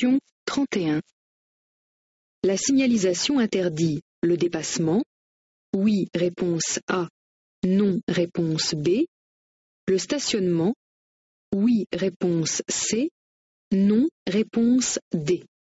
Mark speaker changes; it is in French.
Speaker 1: Question 31. La signalisation interdit le dépassement. Oui, réponse A. Non, réponse B. Le stationnement. Oui, réponse C. Non, réponse D.